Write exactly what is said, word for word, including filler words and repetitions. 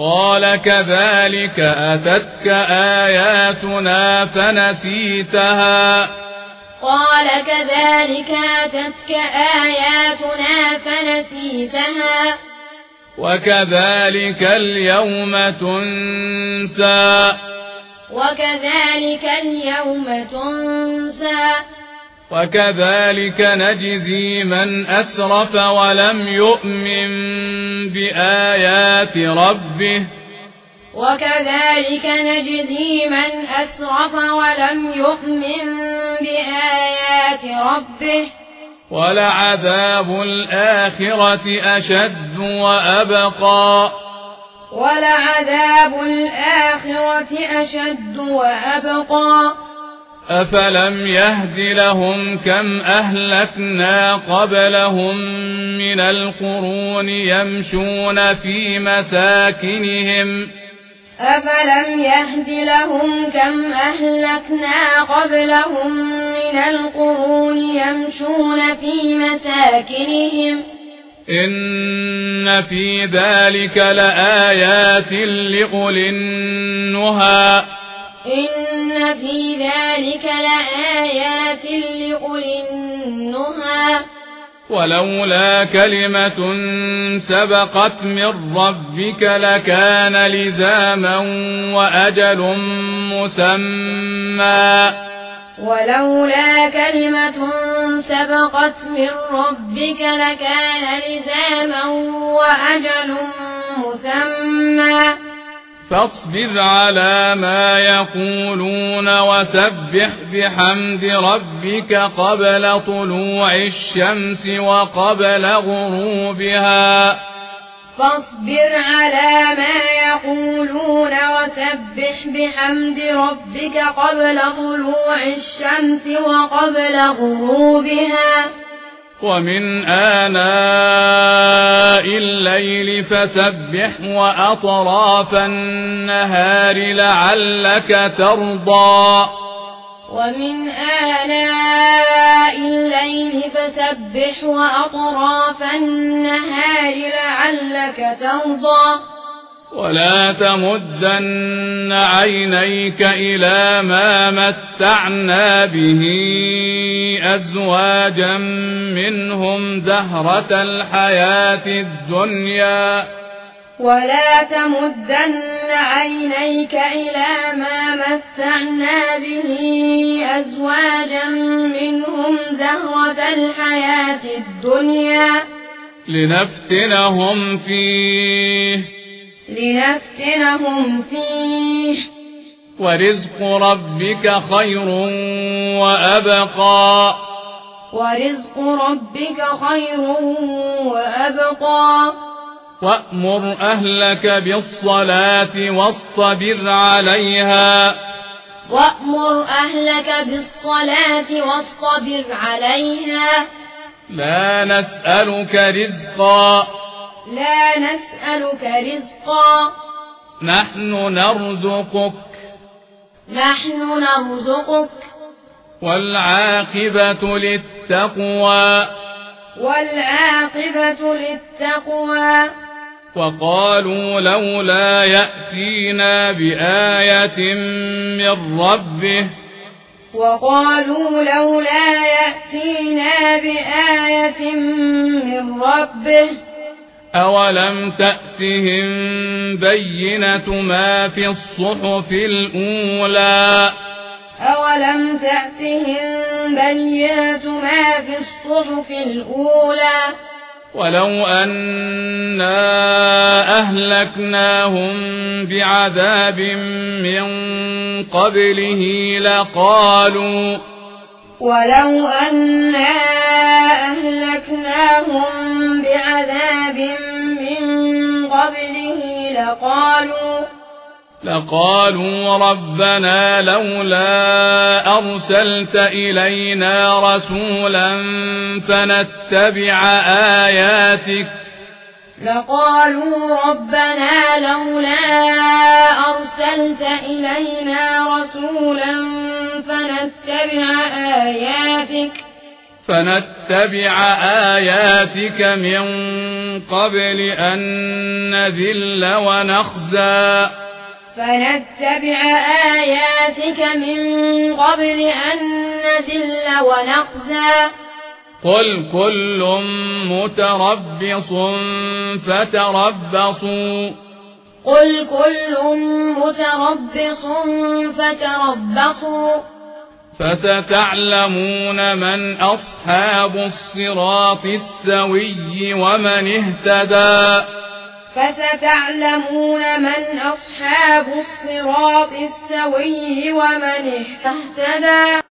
قال كذلك أتتك آياتنا فنسيتها قال كذلك أتتك آياتنا فنسيتها وكذلك اليوم تنسى وكذلك اليوم تنسى وكذلك نجزي من أسرف ولم يؤمن بآيات ربه وكذلك نجزي من أسرف ولم يؤمن بآيات ربه ولعذاب الآخرة أشد وأبقى ولعذاب الآخرة أشد وأبقى أفلم يهد لهم كم أهلكنا قبلهم من القرون يمشون في مساكنهم أفلم يهد لهم كم أهلكنا قبلهم من القرون يمشون في مساكنهم إن في ذلك لآيات لأولي النهى إن في ذلك لآيات لأولي النهى ولولا كلمة سبقت من ربك لكان لزاما وأجل مسمى ولولا كلمة سبقت من ربك لكان لزاما وأجل مسمى فاصبر على ما يقولون وسبح بحمد ربك قبل طلوع الشمس وقبل غروبها فاصبر على ما يقولون وسبح بحمد ربك قبل طلوع الشمس وقبل غروبها ومن آناء الليل فسبح وأطراف النهار لعلك ترضى ومن آناء الليل فسبح وأطراف النهار لعلك ترضى ولا تمدن عينيك إلى ما متعنا به أزواجا منهم زهرة الحياة الدنيا ولا تمدن عينيك إلى ما متعنا به أزواجا منهم زهرة الحياة الدنيا لنفتنهم فيه لنفتنهم فيه ورزق ربك خير وأبقى ورزق ربك خير وأبقى وأمر أهلك بالصلاة واصطبر عليها وأمر أهلك بالصلاة واصطبر عليها لا نسألك رزقا لا نسألك رزقا نحن نرزقك نحن نرزقك والعاقبة للتقوى والعاقبة للتقوى وقالوا لولا يأتينا بآية من ربه وقالوا لولا يأتينا بآية من ربه أولم تأتهم بينة ما في الصحف الأولى أولم تأتهم بينة ما في الصحف الأولى ولو أنا أهلكناهم بعذاب من قبله لقالوا ولو أنا أهلكناهم بعذاب من قبله لقالوا لقالوا ربنا لولا أرسلت إلينا رسولا فنتبع آياتك لقالوا ربنا لولا أرسلت إلينا رسولا فنتبع آياتك فنتبع آياتك من قبل أن نذل ونخزى فنتبع آياتك من قبل أن نذل ونخزى قل كل متربص فتربصوا قل كل متربص فتربصوا فستعلمون من أصحاب الصراط السوي ومن اهتدى فستعلمون من أصحاب الصراط السوي ومن اهتدى